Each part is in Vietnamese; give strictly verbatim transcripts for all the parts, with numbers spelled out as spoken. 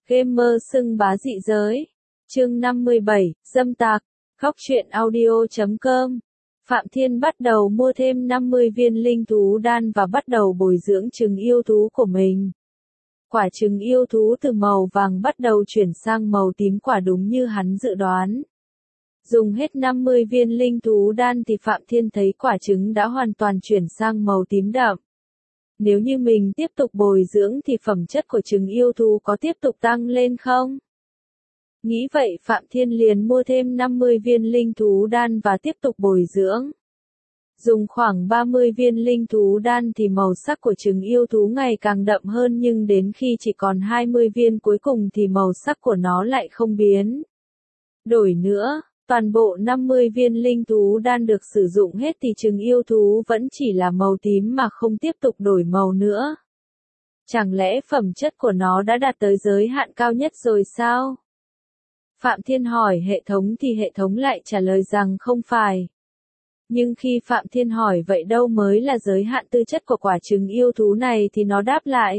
Gamer xưng bá dị giới. Chương năm mươi bảy, dâm tặc. Khóc chuyện audio chấm com. Phạm Thiên bắt đầu mua thêm năm mươi viên linh thú đan và bắt đầu bồi dưỡng trứng yêu thú của mình. Quả trứng yêu thú từ màu vàng bắt đầu chuyển sang màu tím quả đúng như hắn dự đoán. Dùng hết năm mươi viên linh thú đan thì Phạm Thiên thấy quả trứng đã hoàn toàn chuyển sang màu tím đậm. Nếu như mình tiếp tục bồi dưỡng thì phẩm chất của trứng yêu thú có tiếp tục tăng lên không? Nghĩ vậy Phạm Thiên liền mua thêm năm mươi viên linh thú đan và tiếp tục bồi dưỡng. Dùng khoảng ba mươi viên linh thú đan thì màu sắc của trứng yêu thú ngày càng đậm hơn, nhưng đến khi chỉ còn hai mươi viên cuối cùng thì màu sắc của nó lại không biến đổi nữa. Toàn bộ năm mươi viên linh thú đan được sử dụng hết thì trứng yêu thú vẫn chỉ là màu tím mà không tiếp tục đổi màu nữa. Chẳng lẽ phẩm chất của nó đã đạt tới giới hạn cao nhất rồi sao? Phạm Thiên hỏi hệ thống thì hệ thống lại trả lời rằng không phải. Nhưng khi Phạm Thiên hỏi vậy đâu mới là giới hạn tư chất của quả trứng yêu thú này thì nó đáp lại: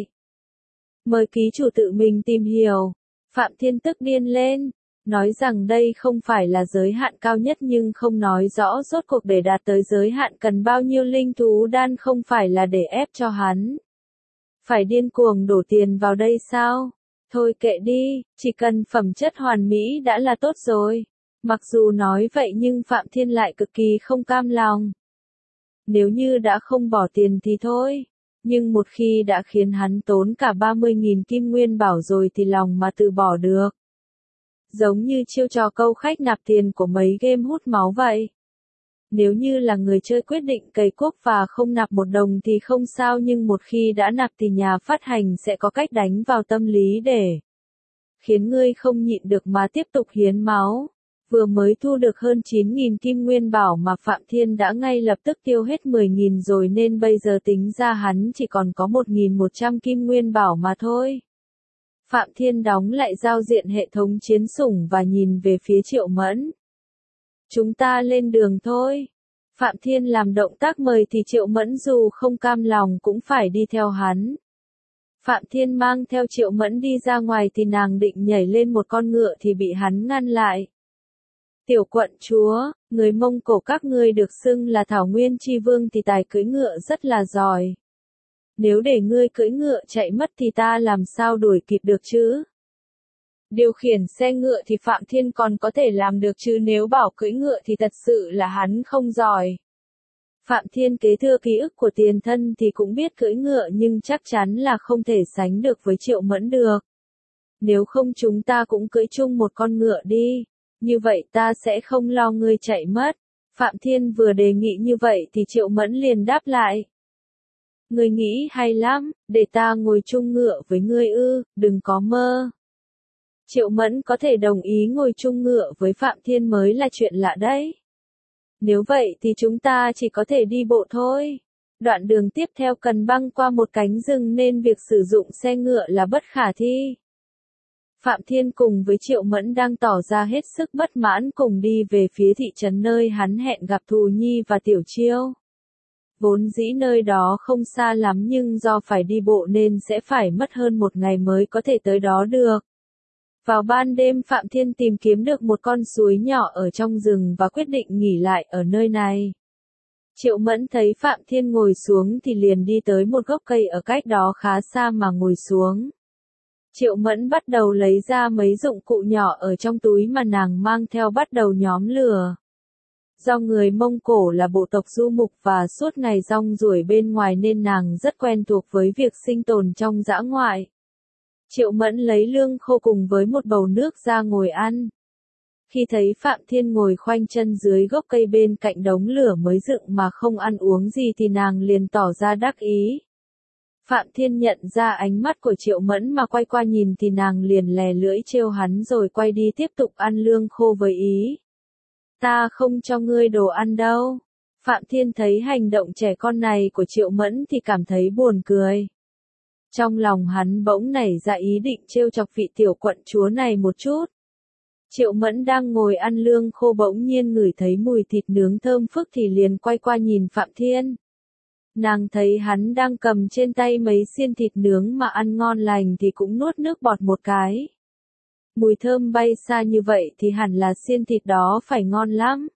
mời ký chủ tự mình tìm hiểu. Phạm Thiên tức điên lên, nói rằng đây không phải là giới hạn cao nhất nhưng không nói rõ rốt cuộc để đạt tới giới hạn cần bao nhiêu linh thú đan, không phải là để ép cho hắn phải điên cuồng đổ tiền vào đây sao? Thôi kệ đi, chỉ cần phẩm chất hoàn mỹ đã là tốt rồi. Mặc dù nói vậy nhưng Phạm Thiên lại cực kỳ không cam lòng. Nếu như đã không bỏ tiền thì thôi, nhưng một khi đã khiến hắn tốn cả ba mươi nghìn kim nguyên bảo rồi thì lòng mà từ bỏ được. Giống như chiêu trò câu khách nạp tiền của mấy game hút máu vậy. Nếu như là người chơi quyết định cày cuốc và không nạp một đồng thì không sao, nhưng một khi đã nạp thì nhà phát hành sẽ có cách đánh vào tâm lý để khiến ngươi không nhịn được mà tiếp tục hiến máu. Vừa mới thu được hơn chín nghìn kim nguyên bảo mà Phạm Thiên đã ngay lập tức tiêu hết mười nghìn rồi, nên bây giờ tính ra hắn chỉ còn có một nghìn một trăm kim nguyên bảo mà thôi. Phạm Thiên đóng lại giao diện hệ thống chiến sủng và nhìn về phía Triệu Mẫn. Chúng ta lên đường thôi. Phạm Thiên làm động tác mời thì Triệu Mẫn dù không cam lòng cũng phải đi theo hắn. Phạm Thiên mang theo Triệu Mẫn đi ra ngoài thì nàng định nhảy lên một con ngựa thì bị hắn ngăn lại. Tiểu quận chúa, người Mông Cổ các ngươi được xưng là Thảo Nguyên Chi Vương thì tài cưỡi ngựa rất là giỏi. Nếu để ngươi cưỡi ngựa chạy mất thì ta làm sao đuổi kịp được chứ? Điều khiển xe ngựa thì Phạm Thiên còn có thể làm được chứ nếu bảo cưỡi ngựa thì thật sự là hắn không giỏi. Phạm Thiên kế thừa ký ức của tiền thân thì cũng biết cưỡi ngựa nhưng chắc chắn là không thể sánh được với Triệu Mẫn được. Nếu không chúng ta cũng cưỡi chung một con ngựa đi, như vậy ta sẽ không lo ngươi chạy mất. Phạm Thiên vừa đề nghị như vậy thì Triệu Mẫn liền đáp lại. Ngươi nghĩ hay lắm, để ta ngồi chung ngựa với ngươi ư, đừng có mơ. Triệu Mẫn có thể đồng ý ngồi chung ngựa với Phạm Thiên mới là chuyện lạ đấy. Nếu vậy thì chúng ta chỉ có thể đi bộ thôi. Đoạn đường tiếp theo cần băng qua một cánh rừng nên việc sử dụng xe ngựa là bất khả thi. Phạm Thiên cùng với Triệu Mẫn đang tỏ ra hết sức bất mãn cùng đi về phía thị trấn nơi hắn hẹn gặp Thù Nhi và Tiểu Chiêu. Vốn dĩ nơi đó không xa lắm nhưng do phải đi bộ nên sẽ phải mất hơn một ngày mới có thể tới đó được. Vào ban đêm Phạm Thiên tìm kiếm được một con suối nhỏ ở trong rừng và quyết định nghỉ lại ở nơi này. Triệu Mẫn thấy Phạm Thiên ngồi xuống thì liền đi tới một gốc cây ở cách đó khá xa mà ngồi xuống. Triệu Mẫn bắt đầu lấy ra mấy dụng cụ nhỏ ở trong túi mà nàng mang theo, bắt đầu nhóm lửa. Do người Mông Cổ là bộ tộc du mục và suốt ngày rong ruổi bên ngoài nên nàng rất quen thuộc với việc sinh tồn trong dã ngoại. Triệu Mẫn lấy lương khô cùng với một bầu nước ra ngồi ăn. Khi thấy Phạm Thiên ngồi khoanh chân dưới gốc cây bên cạnh đống lửa mới dựng mà không ăn uống gì thì nàng liền tỏ ra đắc ý. Phạm Thiên nhận ra ánh mắt của Triệu Mẫn mà quay qua nhìn thì nàng liền lè lưỡi trêu hắn rồi quay đi tiếp tục ăn lương khô với ý. Ta không cho ngươi đồ ăn đâu. Phạm Thiên thấy hành động trẻ con này của Triệu Mẫn thì cảm thấy buồn cười. Trong lòng hắn bỗng nảy ra ý định trêu chọc vị tiểu quận chúa này một chút. Triệu Mẫn đang ngồi ăn lương khô bỗng nhiên ngửi thấy mùi thịt nướng thơm phức thì liền quay qua nhìn Phạm Thiên. Nàng thấy hắn đang cầm trên tay mấy xiên thịt nướng mà ăn ngon lành thì cũng nuốt nước bọt một cái. Mùi thơm bay xa như vậy thì hẳn là xiên thịt đó phải ngon lắm.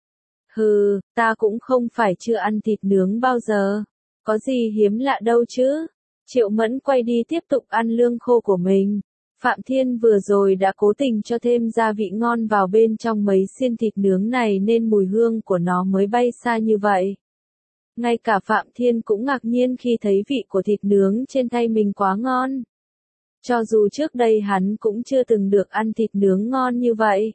Hừ, ta cũng không phải chưa ăn thịt nướng bao giờ. Có gì hiếm lạ đâu chứ. Triệu Mẫn quay đi tiếp tục ăn lương khô của mình. Phạm Thiên vừa rồi đã cố tình cho thêm gia vị ngon vào bên trong mấy xiên thịt nướng này nên mùi hương của nó mới bay xa như vậy. Ngay cả Phạm Thiên cũng ngạc nhiên khi thấy vị của thịt nướng trên tay mình quá ngon. Cho dù trước đây hắn cũng chưa từng được ăn thịt nướng ngon như vậy.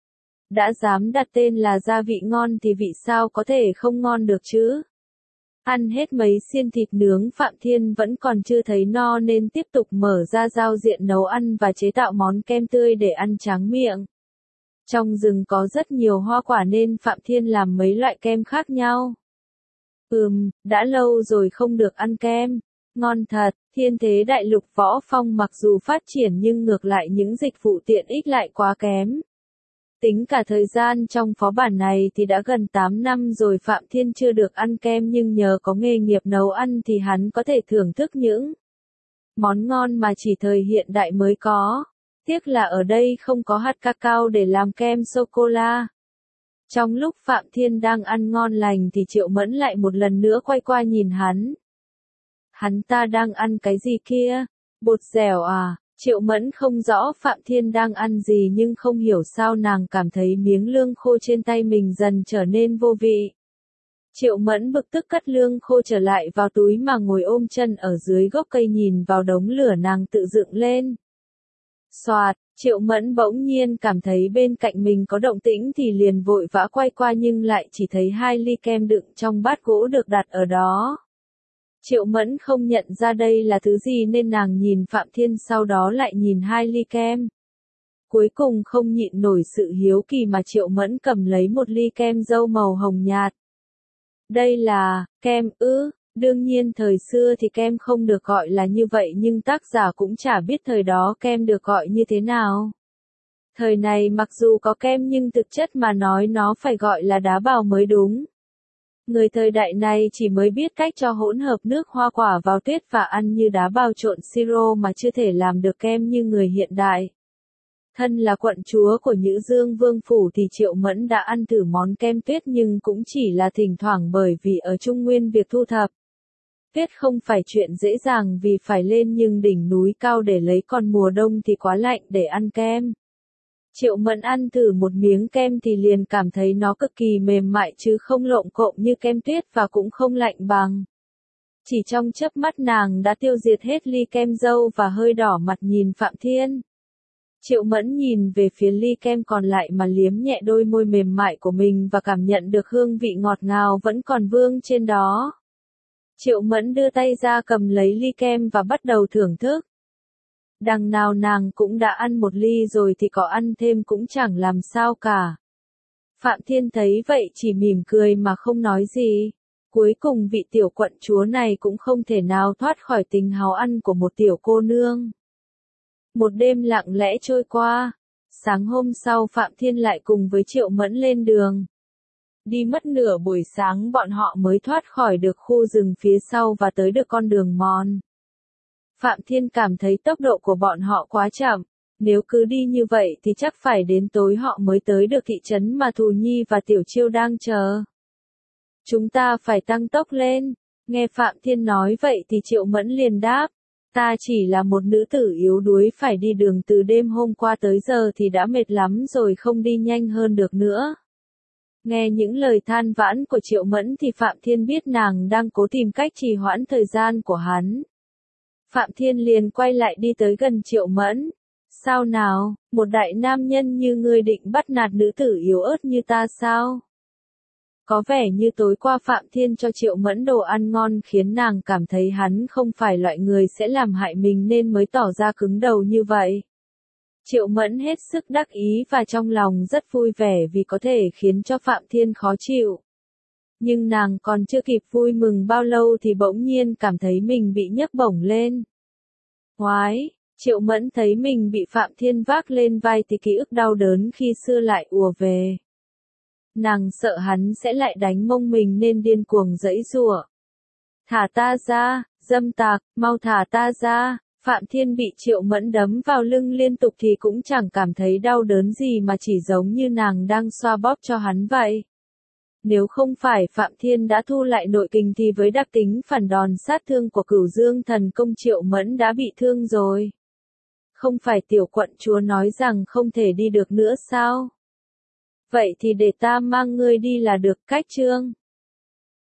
Đã dám đặt tên là gia vị ngon thì vị sao có thể không ngon được chứ? Ăn hết mấy xiên thịt nướng Phạm Thiên vẫn còn chưa thấy no nên tiếp tục mở ra giao diện nấu ăn và chế tạo món kem tươi để ăn tráng miệng. Trong rừng có rất nhiều hoa quả nên Phạm Thiên làm mấy loại kem khác nhau. Ừm, đã lâu rồi không được ăn kem. Ngon thật, thiên thế đại lục võ phong mặc dù phát triển nhưng ngược lại những dịch vụ tiện ích lại quá kém. Tính cả thời gian trong phó bản này thì đã gần tám năm rồi Phạm Thiên chưa được ăn kem nhưng nhờ có nghề nghiệp nấu ăn thì hắn có thể thưởng thức những món ngon mà chỉ thời hiện đại mới có. Tiếc là ở đây không có hạt cacao để làm kem sô-cô-la. Trong lúc Phạm Thiên đang ăn ngon lành thì Triệu Mẫn lại một lần nữa quay qua nhìn hắn. Hắn ta đang ăn cái gì kia? Bột dẻo à? Triệu Mẫn không rõ Phạm Thiên đang ăn gì nhưng không hiểu sao nàng cảm thấy miếng lương khô trên tay mình dần trở nên vô vị. Triệu Mẫn bực tức cất lương khô trở lại vào túi mà ngồi ôm chân ở dưới gốc cây nhìn vào đống lửa nàng tự dựng lên. Xoạt, Triệu Mẫn bỗng nhiên cảm thấy bên cạnh mình có động tĩnh thì liền vội vã quay qua nhưng lại chỉ thấy hai ly kem đựng trong bát gỗ được đặt ở đó. Triệu Mẫn không nhận ra đây là thứ gì nên nàng nhìn Phạm Thiên sau đó lại nhìn hai ly kem. Cuối cùng không nhịn nổi sự hiếu kỳ mà Triệu Mẫn cầm lấy một ly kem dâu màu hồng nhạt. Đây là, kem ư, đương nhiên thời xưa thì kem không được gọi là như vậy nhưng tác giả cũng chả biết thời đó kem được gọi như thế nào. Thời này mặc dù có kem nhưng thực chất mà nói nó phải gọi là đá bào mới đúng. Người thời đại này chỉ mới biết cách cho hỗn hợp nước hoa quả vào tuyết và ăn như đá bào trộn siro mà chưa thể làm được kem như người hiện đại. Thân là quận chúa của Nhữ Dương Vương Phủ thì Triệu Mẫn đã ăn thử món kem tuyết nhưng cũng chỉ là thỉnh thoảng bởi vì ở Trung Nguyên việc thu thập tuyết không phải chuyện dễ dàng vì phải lên nhưng đỉnh núi cao để lấy còn mùa đông thì quá lạnh để ăn kem. Triệu Mẫn ăn thử một miếng kem thì liền cảm thấy nó cực kỳ mềm mại chứ không lộn cộm như kem tuyết và cũng không lạnh bằng. Chỉ trong chớp mắt nàng đã tiêu diệt hết ly kem dâu và hơi đỏ mặt nhìn Phạm Thiên. Triệu Mẫn nhìn về phía ly kem còn lại mà liếm nhẹ đôi môi mềm mại của mình và cảm nhận được hương vị ngọt ngào vẫn còn vương trên đó. Triệu Mẫn đưa tay ra cầm lấy ly kem và bắt đầu thưởng thức. Đằng nào nàng cũng đã ăn một ly rồi thì có ăn thêm cũng chẳng làm sao cả. Phạm Thiên thấy vậy chỉ mỉm cười mà không nói gì. Cuối cùng vị tiểu quận chúa này cũng không thể nào thoát khỏi tình háo ăn của một tiểu cô nương. Một đêm lặng lẽ trôi qua. Sáng hôm sau Phạm Thiên lại cùng với Triệu Mẫn lên đường. Đi mất nửa buổi sáng bọn họ mới thoát khỏi được khu rừng phía sau và tới được con đường mòn. Phạm Thiên cảm thấy tốc độ của bọn họ quá chậm, nếu cứ đi như vậy thì chắc phải đến tối họ mới tới được thị trấn mà Thù Nhi và Tiểu Chiêu đang chờ. Chúng ta phải tăng tốc lên, nghe Phạm Thiên nói vậy thì Triệu Mẫn liền đáp, ta chỉ là một nữ tử yếu đuối phải đi đường từ đêm hôm qua tới giờ thì đã mệt lắm rồi không đi nhanh hơn được nữa. Nghe những lời than vãn của Triệu Mẫn thì Phạm Thiên biết nàng đang cố tìm cách trì hoãn thời gian của hắn. Phạm Thiên liền quay lại đi tới gần Triệu Mẫn. Sao nào, một đại nam nhân như ngươi định bắt nạt nữ tử yếu ớt như ta sao? Có vẻ như tối qua Phạm Thiên cho Triệu Mẫn đồ ăn ngon khiến nàng cảm thấy hắn không phải loại người sẽ làm hại mình nên mới tỏ ra cứng đầu như vậy. Triệu Mẫn hết sức đắc ý và trong lòng rất vui vẻ vì có thể khiến cho Phạm Thiên khó chịu. Nhưng nàng còn chưa kịp vui mừng bao lâu thì bỗng nhiên cảm thấy mình bị nhấc bổng lên. Oái, Triệu Mẫn thấy mình bị Phạm Thiên vác lên vai thì ký ức đau đớn khi xưa lại ùa về. Nàng sợ hắn sẽ lại đánh mông mình nên điên cuồng giãy giụa. Thả ta ra, dâm tặc, mau thả ta ra, Phạm Thiên bị Triệu Mẫn đấm vào lưng liên tục thì cũng chẳng cảm thấy đau đớn gì mà chỉ giống như nàng đang xoa bóp cho hắn vậy. Nếu không phải Phạm Thiên đã thu lại nội kình thì với đặc tính phản đòn sát thương của Cửu Dương thần công Triệu Mẫn đã bị thương rồi. Không phải tiểu quận chúa nói rằng không thể đi được nữa sao? Vậy thì để ta mang ngươi đi là được. Cách chương